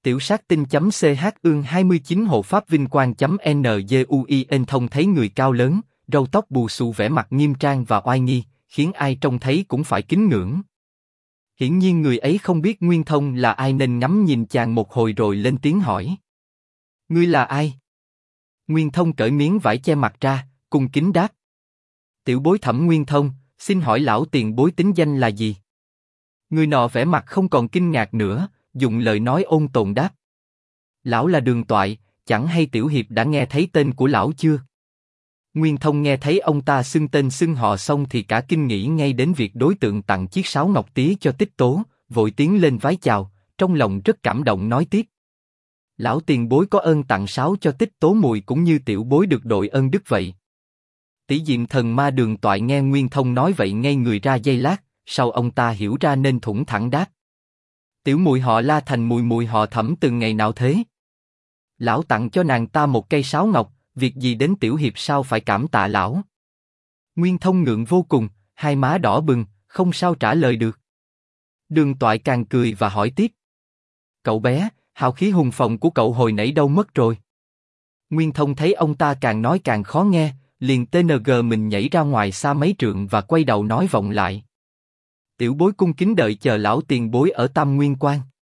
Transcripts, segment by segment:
Tiểu sát tinh.ch ương 29 hộ pháp vinh quang.nguyen thông thấy người cao lớn, râu tóc bù xù vẻ mặt nghiêm trang và oai nghi, khiến ai trông thấy cũng phải kính ngưỡng. Hiển nhiên người ấy không biết Nguyên Thông là ai nên ngắm nhìn chàng một hồi rồi lên tiếng hỏi. Ngươi là ai? Nguyên Thông cởi miếng vải che mặt ra, cung kính đáp. Tiểu bối Thẩm Nguyên Thông, xin hỏi lão tiền bối tính danh là gì? Người nọ vẻ mặt không còn kinh ngạc nữa, dùng lời nói ôn tồn đáp. Lão là Đường Toại, chẳng hay tiểu hiệp đã nghe thấy tên của lão chưa? Nguyên Thông nghe thấy ông ta xưng tên xưng họ xong thì cả kinh nghĩ ngay đến việc đối tượng tặng chiếc sáo ngọc tía cho Tích Tố, vội tiến lên vái chào, trong lòng rất cảm động nói tiếp. Lão tiền bối có ơn tặng sáo cho Tích Tố mùi cũng như tiểu bối được đội ơn đức vậy. Tỷ Diệm Thần Ma Đường Toại nghe Nguyên Thông nói vậy ngây người ra giây lát, sau ông ta hiểu ra nên thủng thẳng đáp. Tiểu mùi họ La thành mùi mùi họ Thẩm từ ngày nào thế? Lão tặng cho nàng ta một cây sáo ngọc, việc gì đến tiểu hiệp sao phải cảm tạ lão? Nguyên Thông ngượng vô cùng, hai má đỏ bừng, không sao trả lời được. Đường Toại càng cười và hỏi tiếp. Cậu bé, hào khí hùng phong của cậu hồi nãy đâu mất rồi? Nguyên Thông thấy ông ta càng nói càng khó nghe, liền TNG mình nhảy ra ngoài xa mấy trượng và quay đầu nói vọng lại. Tiểu bối cung kính đợi chờ lão tiền bối ở Tam Nguyên Quan.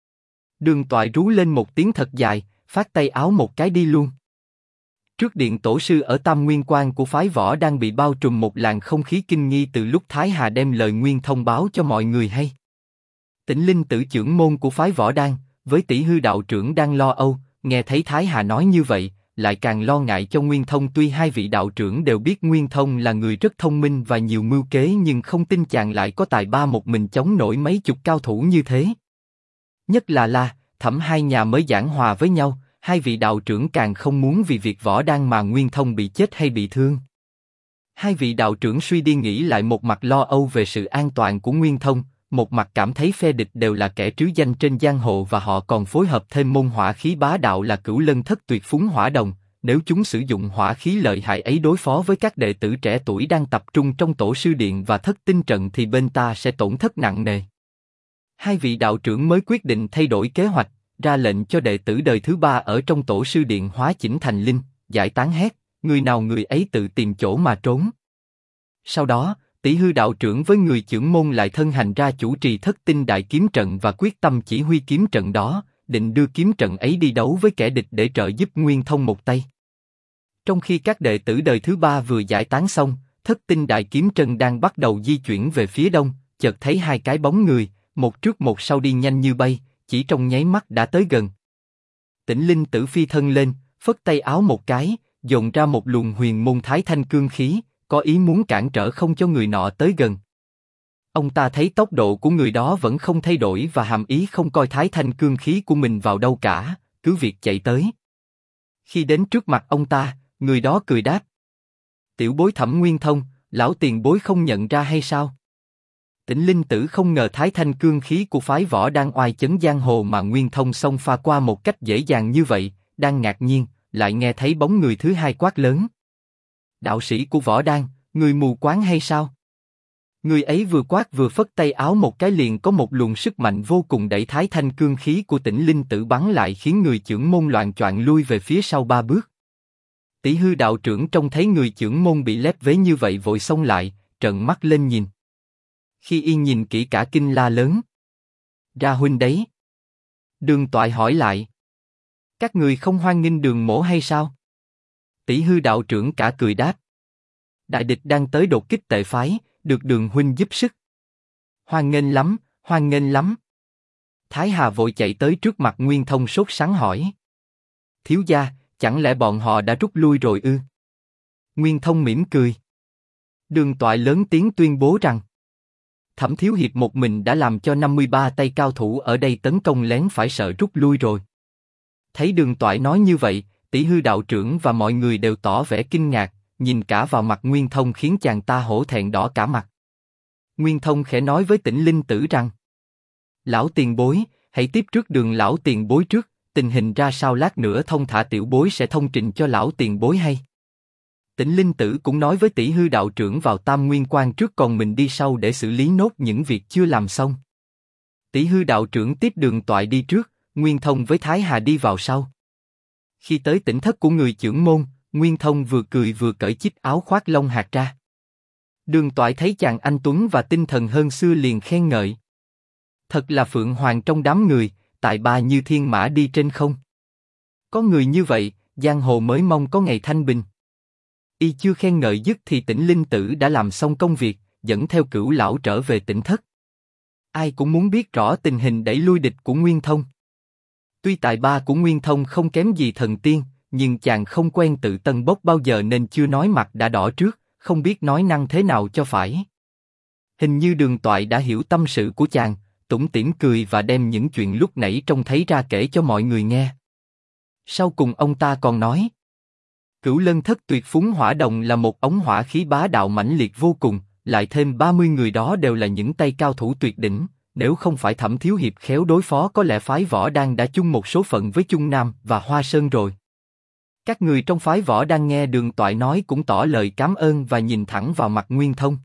Đường Toại rú lên một tiếng thật dài, phát tay áo một cái đi luôn. Trước điện tổ sư ở Tam Nguyên Quan của phái Võ đang bị bao trùm một làn không khí kinh nghi từ lúc Thái Hà đem lời Nguyên thông báo cho mọi người hay. Tĩnh Linh tử trưởng môn của phái Võ Đan, với Tỷ Hư đạo trưởng đang lo âu, nghe thấy Thái Hà nói như vậy, lại càng lo ngại cho Nguyên Thông. Tuy hai vị đạo trưởng đều biết Nguyên Thông là người rất thông minh và nhiều mưu kế, nhưng không tin chàng lại có tài ba một mình chống nổi mấy chục cao thủ như thế. Nhất là Thẩm hai nhà mới giảng hòa với nhau, hai vị đạo trưởng càng không muốn vì việc Võ Đan mà Nguyên Thông bị chết hay bị thương. Hai vị đạo trưởng suy đi nghĩ lại, một mặt lo âu về sự an toàn của Nguyên Thông, một mặt cảm thấy phe địch đều là kẻ trứ danh trên giang hồ và họ còn phối hợp thêm môn hỏa khí bá đạo là Cửu Lân Thất Tuyệt Phúng Hỏa Đồng. Nếu chúng sử dụng hỏa khí lợi hại ấy đối phó với các đệ tử trẻ tuổi đang tập trung trong tổ sư điện và thất tinh trận thì bên ta sẽ tổn thất nặng nề. Hai vị đạo trưởng mới quyết định thay đổi kế hoạch, ra lệnh cho đệ tử đời thứ ba ở trong tổ sư điện hóa chỉnh thành linh, giải tán hết, người nào người ấy tự tìm chỗ mà trốn. Sau đó, Tỷ Hư đạo trưởng với người chưởng môn lại thân hành ra chủ trì thất tinh đại kiếm trận và quyết tâm chỉ huy kiếm trận đó, định đưa kiếm trận ấy đi đấu với kẻ địch để trợ giúp Nguyên Thông một tay. Trong khi các đệ tử đời thứ ba vừa giải tán xong, thất tinh đại kiếm trận đang bắt đầu di chuyển về phía đông, chợt thấy hai cái bóng người, một trước một sau đi nhanh như bay, chỉ trong nháy mắt đã tới gần. Tĩnh Linh tử phi thân lên, phất tay áo một cái, dồn ra một luồng huyền môn thái thanh cương khí, có ý muốn cản trở không cho người nọ tới gần. Ông ta thấy tốc độ của người đó vẫn không thay đổi và hàm ý không coi thái thanh cương khí của mình vào đâu cả, cứ việc chạy tới. Khi đến trước mặt ông ta, người đó cười đáp. Tiểu bối Thẩm Nguyên Thông, lão tiền bối không nhận ra hay sao? Tĩnh Linh tử không ngờ thái thanh cương khí của phái Võ đang oai chấn giang hồ mà Nguyên Thông xông pha qua một cách dễ dàng như vậy, đang ngạc nhiên, lại nghe thấy bóng người thứ hai quát lớn. Đạo sĩ của Võ Đan, người mù quáng hay sao? Người ấy vừa quát vừa phất tay áo một cái, liền có một luồng sức mạnh vô cùng đẩy thái thanh cương khí của Tĩnh Linh tử bắn lại, khiến người chưởng môn loạng choạng lui về phía sau 3 bước. Tỷ Hư đạo trưởng trông thấy người chưởng môn bị lép vế như vậy vội xông lại, trợn mắt lên nhìn. Khi y nhìn kỹ cả kinh la lớn. Ra huynh đấy. Đường Toại hỏi lại. Các người không hoan nghênh Đường mỗ hay sao? Tỷ Hư đạo trưởng cả cười đáp. Đại địch đang tới đột kích Tệ phái, được Đường huynh giúp sức. Hoan nghênh lắm, hoan nghênh lắm. Thái Hà vội chạy tới trước mặt Nguyên Thông sốt sắng hỏi. Thiếu gia, chẳng lẽ bọn họ đã rút lui rồi ư? Nguyên Thông mỉm cười. Đường Toại lớn tiếng tuyên bố rằng Thẩm thiếu hiệp một mình đã làm cho 53 tay cao thủ ở đây tấn công lén phải sợ rút lui rồi. Thấy Đường Toại nói như vậy, Tỷ Hư đạo trưởng và mọi người đều tỏ vẻ kinh ngạc, nhìn cả vào mặt Nguyên Thông khiến chàng ta hổ thẹn đỏ cả mặt. Nguyên Thông khẽ nói với Tĩnh Linh tử rằng: Lão tiền bối, hãy tiếp trước Đường lão tiền bối trước, tình hình ra sao lát nữa thông thả tiểu bối sẽ thông trình cho lão tiền bối hay. Tĩnh Linh tử cũng nói với Tỷ Hư đạo trưởng vào Tam Nguyên Quan trước, còn mình đi sau để xử lý nốt những việc chưa làm xong. Tỷ Hư đạo trưởng tiếp Đường Toại đi trước, Nguyên Thông với Thái Hà đi vào sau. Khi tới tỉnh thất của người chưởng môn, Nguyên Thông vừa cười vừa cởi chiếc áo khoác lông hạt ra. Đường Toại thấy chàng anh tuấn và tinh thần hơn xưa liền khen ngợi. Thật là phượng hoàng trong đám người, tại ba như thiên mã đi trên không. Có người như vậy, giang hồ mới mong có ngày thanh bình. Y chưa khen ngợi dứt thì Tĩnh Linh Tử đã làm xong công việc, dẫn theo Cửu lão trở về tỉnh thất. Ai cũng muốn biết rõ tình hình đẩy lui địch của Nguyên Thông. Tuy tài ba của Nguyên Thông không kém gì thần tiên, nhưng chàng không quen tự tân bốc bao giờ nên chưa nói mặt đã đỏ trước, không biết nói năng thế nào cho phải. Hình như Đường Toại đã hiểu tâm sự của chàng, tủm tỉm cười và đem những chuyện lúc nãy trông thấy ra kể cho mọi người nghe. Sau cùng ông ta còn nói, Cửu Lân Thất Tuyệt Phúng Hỏa Đồng là một ống hỏa khí bá đạo mãnh liệt vô cùng, lại thêm 30 người đó đều là những tay cao thủ tuyệt đỉnh, nếu không phải Thẩm thiếu hiệp khéo đối phó có lẽ phái Võ Đan đã chung một số phận với Chung Nam và Hoa Sơn rồi. Các người trong phái Võ Đan nghe Đường Toại nói cũng tỏ lời cảm ơn và nhìn thẳng vào mặt Nguyên Thông.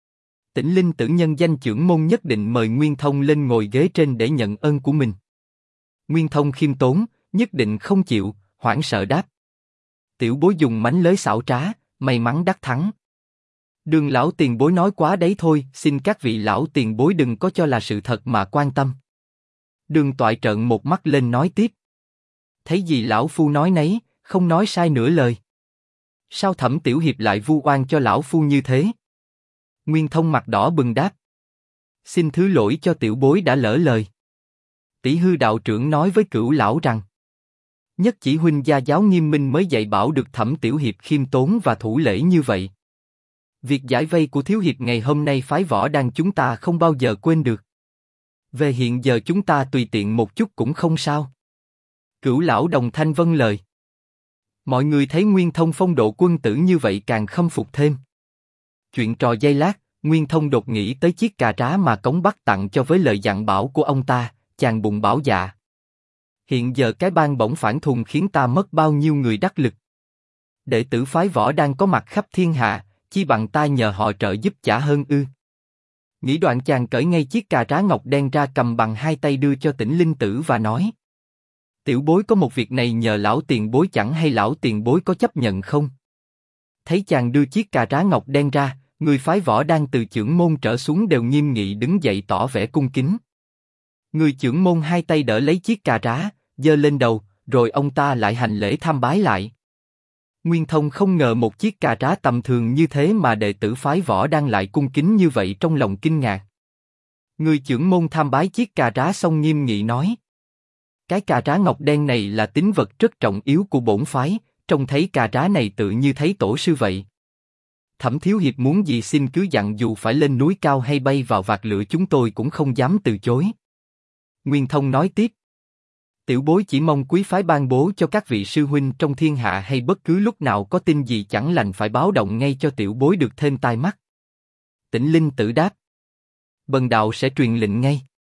Tĩnh Linh Tử nhân danh chưởng môn nhất định mời Nguyên Thông lên ngồi ghế trên để nhận ơn của mình. Nguyên Thông khiêm tốn, nhất định không chịu, hoảng sợ đáp. Tiểu bối dùng mánh lới xảo trá, may mắn đắc thắng. Đường lão tiền bối nói quá đấy thôi, xin các vị lão tiền bối đừng có cho là sự thật mà quan tâm. Đường Toại trợn một mắt lên nói tiếp. Thấy gì lão phu nói nấy, không nói sai nửa lời. Sao Thẩm tiểu hiệp lại vu oan cho lão phu như thế? Nguyên Thông mặt đỏ bừng đáp. Xin thứ lỗi cho tiểu bối đã lỡ lời. Tỷ hư đạo trưởng nói với Cửu lão rằng, nhất chỉ huynh gia giáo nghiêm minh mới dạy bảo được Thẩm tiểu hiệp khiêm tốn và thủ lễ như vậy. Việc giải vây của thiếu hiệp ngày hôm nay phái Võ Đan chúng ta không bao giờ quên được. Về hiện giờ chúng ta tùy tiện một chút cũng không sao. Cửu lão đồng thanh vâng lời. Mọi người thấy Nguyên Thông phong độ quân tử như vậy càng khâm phục thêm. Chuyện trò giây lát, Nguyên Thông đột nghĩ tới chiếc cà trá mà Cống Bắc tặng cho với lời dặn bảo của ông ta, chàng bụng bảo dạ. Hiện giờ cái bang bổng phản thùng khiến ta mất bao nhiêu người đắc lực. Đệ tử phái Võ đang có mặt khắp thiên hạ, chi bằng ta nhờ họ trợ giúp chả hơn ư. Nghĩ đoạn chàng cởi ngay chiếc cà trá ngọc đen ra cầm bằng hai tay đưa cho Tĩnh Linh Tử và nói. Tiểu bối có một việc này nhờ lão tiền bối chẳng hay lão tiền bối có chấp nhận không? Thấy chàng đưa chiếc cà trá ngọc đen ra, người phái Võ đang từ chưởng môn trở xuống đều nghiêm nghị đứng dậy tỏ vẻ cung kính. Người chưởng môn hai tay đỡ lấy chiếc cà trá, giơ lên đầu, rồi ông ta lại hành lễ tham bái lại. Nguyên Thông không ngờ một chiếc cà trá tầm thường như thế mà đệ tử phái Võ đang lại cung kính như vậy, trong lòng kinh ngạc. Người chưởng môn tham bái chiếc cà trá xong nghiêm nghị nói. Cái cà trá ngọc đen này là tín vật rất trọng yếu của bổn phái, trông thấy cà trá này tự như thấy tổ sư vậy. Thẩm thiếu hiệp muốn gì xin cứ dặn, dù phải lên núi cao hay bay vào vạc lửa chúng tôi cũng không dám từ chối. Nguyên Thông nói tiếp. Tiểu bối chỉ mong quý phái ban bố cho các vị sư huynh trong thiên hạ hay bất cứ lúc nào có tin gì chẳng lành phải báo động ngay cho tiểu bối được thêm tai mắt. Tĩnh Linh Tử đáp. Bần đạo sẽ truyền lệnh ngay.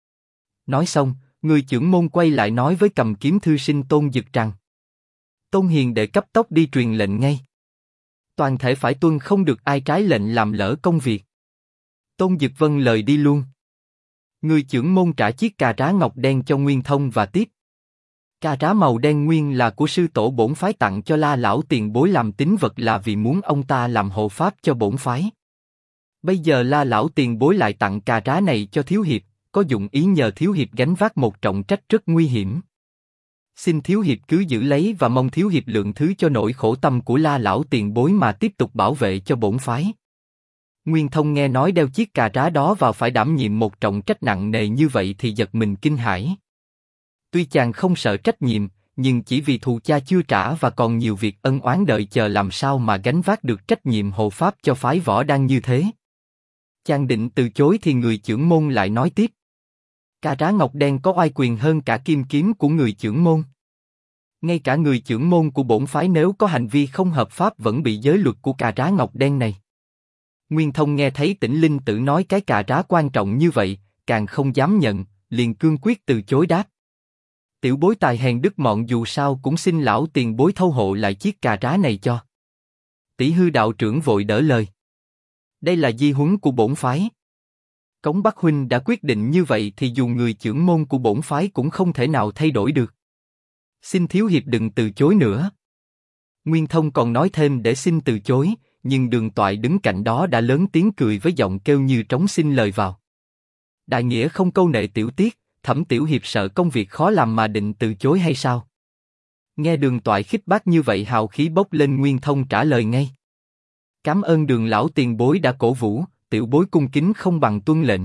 Nói xong, người chưởng môn quay lại nói với cầm kiếm thư sinh Tôn Dực rằng. Tôn hiền đệ cấp tốc đi truyền lệnh ngay. Toàn thể phải tuân, không được ai trái lệnh làm lỡ công việc. Tôn Dực vâng lời đi luôn. Người chưởng môn trả chiếc cà trá ngọc đen cho Nguyên Thông và tiếp. Cà trá màu đen nguyên là của sư tổ bổn phái tặng cho La lão tiền bối làm tín vật, là vì muốn ông ta làm hộ pháp cho bổn phái. Bây giờ La lão tiền bối lại tặng cà trá này cho thiếu hiệp, có dụng ý nhờ thiếu hiệp gánh vác một trọng trách rất nguy hiểm. Xin thiếu hiệp cứ giữ lấy và mong thiếu hiệp lượng thứ cho nỗi khổ tâm của La lão tiền bối mà tiếp tục bảo vệ cho bổn phái. Nguyên Thông nghe nói đeo chiếc cà trá đó vào phải đảm nhiệm một trọng trách nặng nề như vậy thì giật mình kinh hãi. Tuy chàng không sợ trách nhiệm, nhưng chỉ vì thù cha chưa trả và còn nhiều việc ân oán đợi chờ, làm sao mà gánh vác được trách nhiệm hộ pháp cho phái Võ đang như thế. Chàng định từ chối thì người chưởng môn lại nói tiếp. Cà trá ngọc đen có oai quyền hơn cả kim kiếm của người chưởng môn. Ngay cả người chưởng môn của bổn phái nếu có hành vi không hợp pháp vẫn bị giới luật của cà trá ngọc đen này. Nguyên Thông nghe thấy Tĩnh Linh Tử nói cái cà trá quan trọng như vậy, càng không dám nhận, liền cương quyết từ chối đáp. Tiểu bối tài hèn đức mọn, dù sao cũng xin lão tiền bối thâu hộ lại chiếc cà trá này cho. Tỷ hư đạo trưởng vội đỡ lời. Đây là di huấn của bổn phái. Cống Bắc huynh đã quyết định như vậy thì dù người chưởng môn của bổn phái cũng không thể nào thay đổi được. Xin thiếu hiệp đừng từ chối nữa. Nguyên Thông còn nói thêm để xin từ chối, nhưng Đường Toại đứng cạnh đó đã lớn tiếng cười với giọng kêu như trống xin lời vào. Đại nghĩa không câu nệ tiểu tiết, Thẩm tiểu hiệp sợ công việc khó làm mà định từ chối hay sao? Nghe Đường Toại khích bác như vậy, hào khí bốc lên. Nguyên Thông trả lời ngay. Cảm ơn Đường lão tiền bối đã cổ vũ, tiểu bối cung kính không bằng tuân lệnh.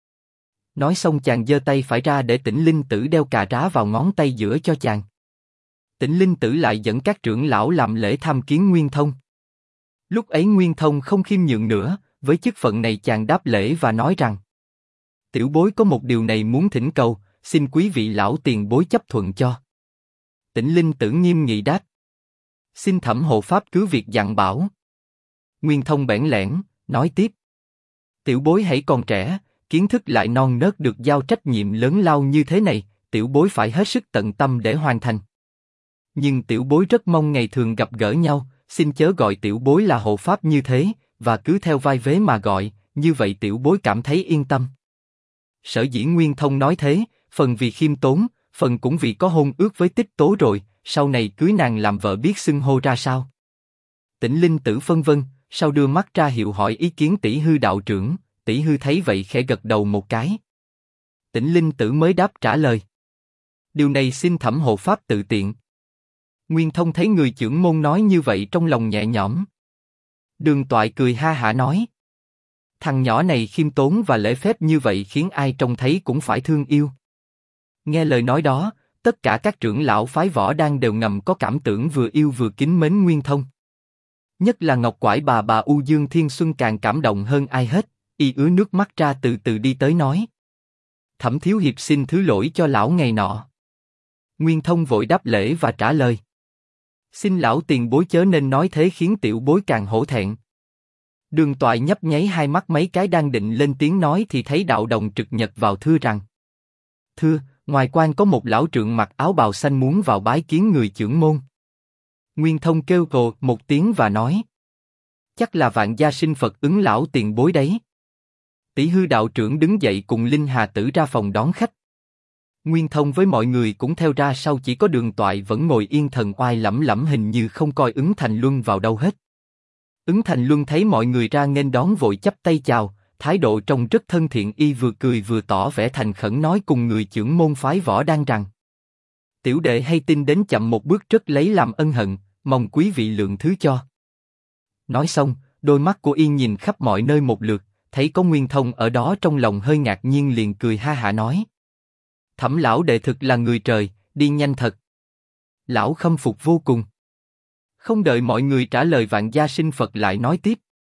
Nói xong chàng giơ tay phải ra để Tĩnh Linh Tử đeo cà rá vào ngón tay giữa cho chàng. Tĩnh Linh Tử lại dẫn các trưởng lão làm lễ tham kiến Nguyên Thông. Lúc ấy Nguyên Thông không khiêm nhượng nữa, với chức phận này chàng đáp lễ và nói rằng: tiểu bối có một điều này muốn thỉnh cầu, xin quý vị lão tiền bối chấp thuận cho. Tĩnh Linh Tử nghiêm nghị đáp: xin Thẩm hộ pháp cứ việc dặn bảo. Nguyên Thông bẽn lẽn nói tiếp: tiểu bối hãy còn trẻ, kiến thức lại non nớt, được giao trách nhiệm lớn lao như thế này, tiểu bối phải hết sức tận tâm để hoàn thành. Nhưng tiểu bối rất mong ngày thường gặp gỡ nhau, xin chớ gọi tiểu bối là hộ pháp như thế, và cứ theo vai vế mà gọi, như vậy tiểu bối cảm thấy yên tâm. Sở dĩ Nguyên Thông nói thế, phần vì khiêm tốn, phần cũng vì có hôn ước với Tích Tố rồi, sau này cưới nàng làm vợ biết xưng hô ra sao. Tĩnh Linh Tử phân vân, sau đưa mắt ra hiệu hỏi ý kiến Tỷ Hư đạo trưởng. Tỷ Hư thấy vậy khẽ gật đầu một cái. Tĩnh Linh Tử mới đáp trả lời: điều này xin Thẩm hộ pháp tự tiện. Nguyên Thông thấy người chưởng môn nói như vậy trong lòng nhẹ nhõm. Đường Toại cười ha hả nói: thằng nhỏ này khiêm tốn và lễ phép như vậy khiến ai trông thấy cũng phải thương yêu. Nghe lời nói đó, tất cả các trưởng lão phái Võ Đan đều ngầm có cảm tưởng vừa yêu vừa kính mến Nguyên Thông. Nhất là Ngọc Quải bà U Dương Thiên Xuân càng cảm động hơn ai hết, y ứa nước mắt ra từ từ đi tới nói: Thẩm thiếu hiệp xin thứ lỗi cho lão ngày nọ. Nguyên Thông vội đáp lễ và trả lời: xin lão tiền bối chớ nên nói thế, khiến tiểu bối càng hổ thẹn. Đường Toại nhấp nháy hai mắt mấy cái, đang định lên tiếng nói thì thấy Đạo Đồng trực nhật vào thưa rằng: thưa, ngoài quan có một lão trượng mặc áo bào xanh muốn vào bái kiến người chưởng môn. Nguyên Thông kêu cồ một tiếng và nói: chắc là Vạn Gia Sinh Phật ứng lão tiền bối đấy. Tỷ Hư đạo trưởng đứng dậy cùng Linh Hà Tử ra phòng đón khách. Nguyên Thông với mọi người cũng theo ra sau, chỉ có Đường Toại vẫn ngồi yên thần oai lẩm lẩm, hình như không coi Ứng Thành Luân vào đâu hết. Ứng Thành Luân thấy mọi người ra nghênh đón vội chắp tay chào, thái độ trông rất thân thiện, y vừa cười vừa tỏ vẻ thành khẩn nói cùng người chưởng môn phái Võ Đan rằng: tiểu đệ hay tin đến chậm một bước, rất lấy làm ân hận, mong quý vị lượng thứ cho. Nói xong, đôi mắt của y nhìn khắp mọi nơi một lượt, thấy có Nguyên Thông ở đó trong lòng hơi ngạc nhiên, liền cười ha hả nói: Thẩm lão đệ thực là người trời, đi nhanh thật. Lão khâm phục vô cùng. Không đợi mọi người trả lời, Vạn Gia Sinh Phật lại nói tiếp: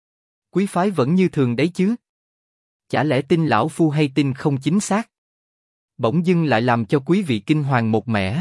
quý phái vẫn như thường đấy chứ? Chả lẽ tin lão phu hay tin không chính xác? Bỗng dưng lại làm cho quý vị kinh hoàng một mẻ.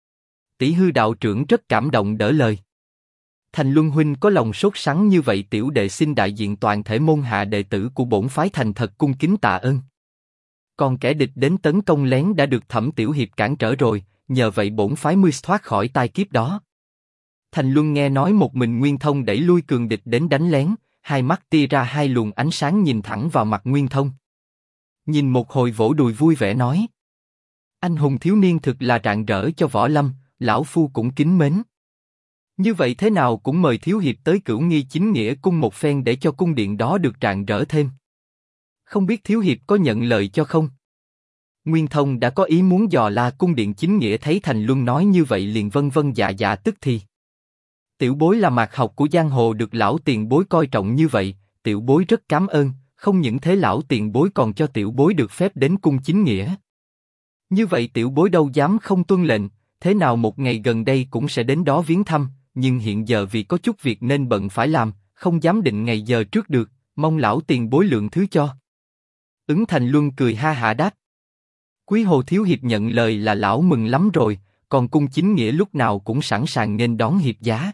Tỷ Hư đạo trưởng rất cảm động đỡ lời: Thành Luân huynh có lòng sốt sắng như vậy, tiểu đệ xin đại diện toàn thể môn hạ đệ tử của bổn phái thành thật cung kính tạ ơn. Còn kẻ địch đến tấn công lén đã được Thẩm tiểu hiệp cản trở rồi, nhờ vậy bổn phái mới thoát khỏi tai kiếp đó. Thành Luân nghe nói một mình Nguyên Thông đẩy lui cường địch đến đánh lén, hai mắt tia ra hai luồng ánh sáng nhìn thẳng vào mặt Nguyên Thông. Nhìn một hồi vỗ đùi vui vẻ nói: anh hùng thiếu niên thực là rạng rỡ cho võ lâm, lão phu cũng kính mến. Như vậy thế nào cũng mời thiếu hiệp tới Cửu Nghi Chính Nghĩa cung một phen để cho cung điện đó được rạng rỡ thêm. Không biết thiếu hiệp có nhận lời cho không? Nguyên Thông đã có ý muốn dò la cung điện Chính Nghĩa, thấy Thành Luân nói như vậy liền vân vân dạ dạ tức thì. Tiểu bối là mạc học của giang hồ, được lão tiền bối coi trọng như vậy, tiểu bối rất cảm ơn. Không những thế, lão tiền bối còn cho tiểu bối được phép đến cung Chính Nghĩa. Như vậy tiểu bối đâu dám không tuân lệnh, thế nào một ngày gần đây cũng sẽ đến đó viếng thăm, nhưng hiện giờ vì có chút việc nên bận phải làm, không dám định ngày giờ trước được, mong lão tiền bối lượng thứ cho. Ứng Thành Luân cười ha hả đáp: quý hồ thiếu hiệp nhận lời là lão mừng lắm rồi, còn cung Chính Nghĩa lúc nào cũng sẵn sàng nghênh đón hiệp giá.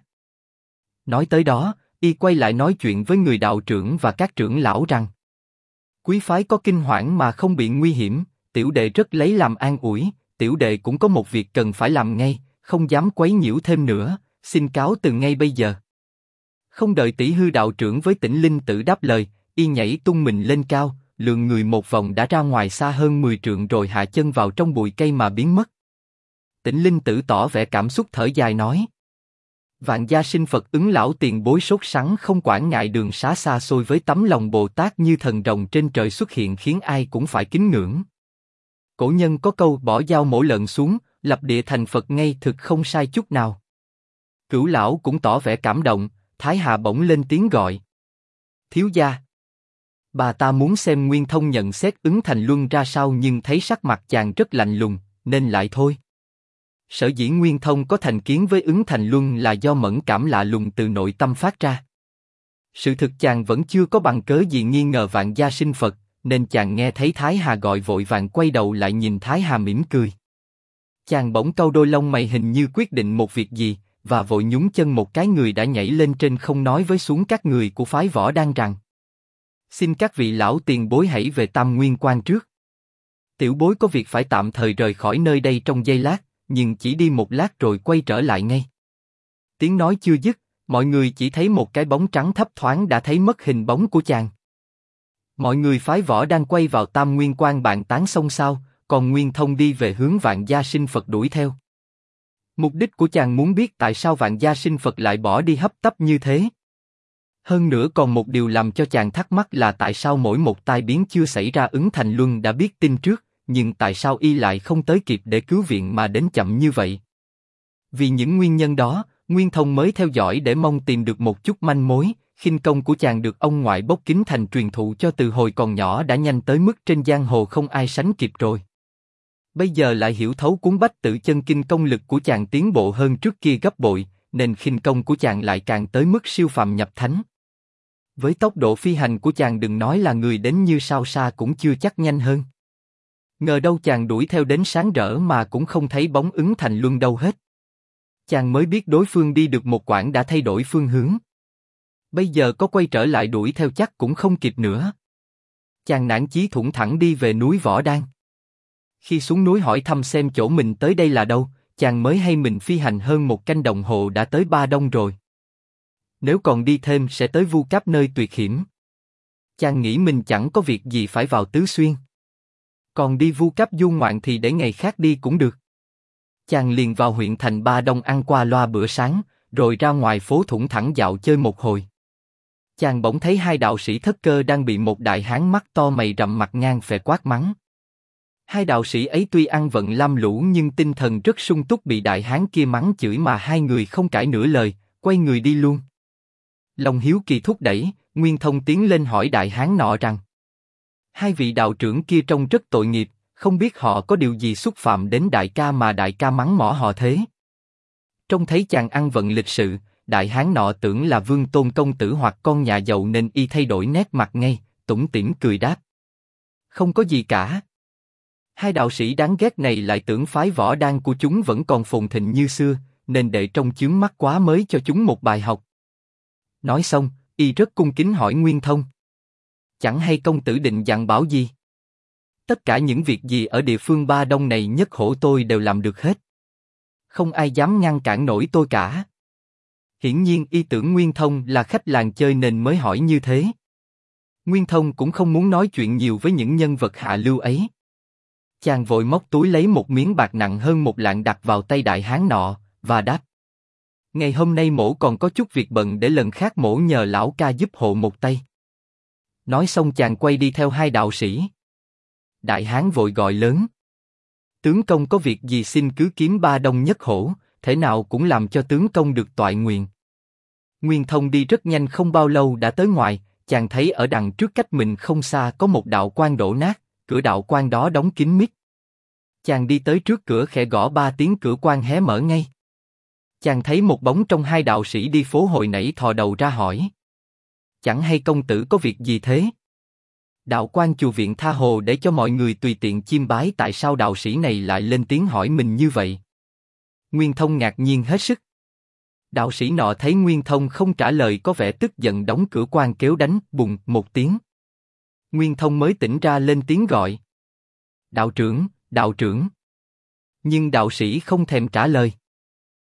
Nói tới đó, y quay lại nói chuyện với người đạo trưởng và các trưởng lão rằng: quý phái có kinh hoảng mà không bị nguy hiểm, tiểu đệ rất lấy làm an ủi. Tiểu đệ cũng có một việc cần phải làm ngay, không dám quấy nhiễu thêm nữa, xin cáo từ ngay bây giờ. Không đợi Tỷ Hư đạo trưởng với Tĩnh Linh Tử đáp lời, y nhảy tung mình lên cao, lượn người một vòng đã ra ngoài xa hơn 10 trượng rồi hạ chân vào trong bụi cây mà biến mất. Tĩnh Linh Tử tỏ vẻ cảm xúc thở dài nói. Vạn gia sinh Phật ứng lão tiền bối sốt sắng không quản ngại đường xá xa xôi với tấm lòng Bồ Tát như thần rồng trên trời xuất hiện khiến ai cũng phải kính ngưỡng. Cổ nhân có câu bỏ dao mổ lợn xuống, lập địa thành Phật ngay thực không sai chút nào. Cửu lão cũng tỏ vẻ cảm động, Thái Hà bỗng lên tiếng gọi. Thiếu gia. Bà ta muốn xem Nguyên Thông nhận xét ứng thành luân ra sao nhưng thấy sắc mặt chàng rất lạnh lùng, nên lại thôi. Sở dĩ Nguyên Thông có thành kiến với ứng thành luân là do mẫn cảm lạ lùng từ nội tâm phát ra. Sự thực chàng vẫn chưa có bằng cớ gì nghi ngờ vạn gia sinh Phật, nên chàng nghe thấy Thái Hà gọi vội vàng quay đầu lại nhìn Thái Hà mỉm cười. Chàng bỗng cau đôi lông mày hình như quyết định một việc gì, và vội nhún chân một cái người đã nhảy lên trên không nói với xuống các người của phái Võ Đan rằng: xin các vị lão tiền bối hãy về Tam Nguyên Quan trước. Tiểu bối có việc phải tạm thời rời khỏi nơi đây trong giây lát, nhưng chỉ đi một lát rồi quay trở lại ngay. Tiếng nói chưa dứt, mọi người chỉ thấy một cái bóng trắng thấp thoáng đã thấy mất hình bóng của chàng. Mọi người phái Võ đang quay vào Tam Nguyên Quan bàn tán xôn xao, còn Nguyên Thông đi về hướng Vạn Gia Sinh Phật đuổi theo. Mục đích của chàng muốn biết tại sao Vạn Gia Sinh Phật lại bỏ đi hấp tấp như thế. Hơn nữa còn một điều làm cho chàng thắc mắc là tại sao mỗi một tai biến chưa xảy ra ứng thành luân đã biết tin trước, nhưng tại sao y lại không tới kịp để cứu viện mà đến chậm như vậy. Vì những nguyên nhân đó, Nguyên Thông mới theo dõi để mong tìm được một chút manh mối. Khinh công của chàng được ông ngoại Bốc Kính Thành truyền thụ cho từ hồi còn nhỏ đã nhanh tới mức trên giang hồ không ai sánh kịp rồi. Bây giờ lại hiểu thấu cuốn Bách Tự Chân Kinh, công lực của chàng tiến bộ hơn trước kia gấp bội, nên khinh công của chàng lại càng tới mức siêu phàm nhập thánh. Với tốc độ phi hành của chàng đừng nói là người đến như sao xa cũng chưa chắc nhanh hơn. Ngờ đâu chàng đuổi theo đến sáng rỡ mà cũng không thấy bóng ứng thành luân đâu hết. Chàng mới biết đối phương đi được một quãng đã thay đổi phương hướng. Bây giờ có quay trở lại đuổi theo chắc cũng không kịp nữa. Chàng nản chí thủng thẳng đi về núi Võ Đan. Khi xuống núi hỏi thăm xem chỗ mình tới đây là đâu, chàng mới hay mình phi hành hơn một canh đồng hồ đã tới Ba Đông rồi. Nếu còn đi thêm sẽ tới Vu Cáp nơi tuyệt hiểm. Chàng nghĩ mình chẳng có việc gì phải vào Tứ Xuyên. Còn đi Vu Cáp du ngoạn thì để ngày khác đi cũng được. Chàng liền vào huyện thành Ba Đông ăn qua loa bữa sáng, rồi ra ngoài phố thủng thẳng dạo chơi một hồi. Chàng bỗng thấy hai đạo sĩ Thất Cơ đang bị một đại hán mắt to mày rậm mặt ngang phè quát mắng. Hai đạo sĩ ấy tuy ăn vận lam lũ nhưng tinh thần rất sung túc, bị đại hán kia mắng chửi mà hai người không cãi nửa lời, quay người đi luôn. Lòng hiếu kỳ thúc đẩy, Nguyên Thông tiến lên hỏi đại hán nọ rằng: hai vị đạo trưởng kia trông rất tội nghiệp, không biết họ có điều gì xúc phạm đến đại ca mà đại ca mắng mỏ họ thế? Trông thấy chàng ăn vận lịch sự, đại hán nọ tưởng là Vương Tôn công tử hoặc con nhà giàu nên y thay đổi nét mặt ngay, tủm tỉm cười đáp: không có gì cả. Hai đạo sĩ đáng ghét này lại tưởng phái Võ Đan của chúng vẫn còn phồn thịnh như xưa, nên để trông chướng mắt quá mới cho chúng một bài học. Nói xong, y rất cung kính hỏi Nguyên Thông: chẳng hay công tử định dặn bảo gì? Tất cả những việc gì ở địa phương Ba Đông này nhất hổ tôi đều làm được hết. Không ai dám ngăn cản nổi tôi cả. Hiển nhiên y tưởng Nguyên Thông là khách làng chơi nên mới hỏi như thế. Nguyên Thông cũng không muốn nói chuyện nhiều với những nhân vật hạ lưu ấy. Chàng vội móc túi lấy một miếng bạc nặng hơn 1 lạng đặt vào tay đại hán nọ, và đáp: ngày hôm nay mổ còn có chút việc bận, để lần khác mổ nhờ lão ca giúp hộ một tay. Nói xong chàng quay đi theo hai đạo sĩ. Đại hán vội gọi lớn: tướng công có việc gì xin cứ kiếm Ba Đông nhất hổ, thể nào cũng làm cho tướng công được toại nguyện. Nguyên Thông đi rất nhanh, không bao lâu đã tới ngoài. Chàng thấy ở đằng trước cách mình không xa có một đạo quan đổ nát, cửa đạo quan đó đóng kín mít. Chàng đi tới trước cửa khẽ gõ 3 tiếng, cửa quan hé mở ngay. Chàng thấy một bóng trong hai đạo sĩ đi phố hồi nãy thò đầu ra hỏi: chẳng hay công tử có việc gì thế? Đạo quan chùa viện tha hồ để cho mọi người tùy tiện chiêm bái, tại sao đạo sĩ này lại lên tiếng hỏi mình như vậy? Nguyên Thông ngạc nhiên hết sức. Đạo sĩ nọ thấy Nguyên Thông không trả lời có vẻ tức giận, đóng cửa quan kéo đánh bùng một tiếng. Nguyên Thông mới tỉnh ra lên tiếng gọi: đạo trưởng, đạo trưởng. Nhưng đạo sĩ không thèm trả lời.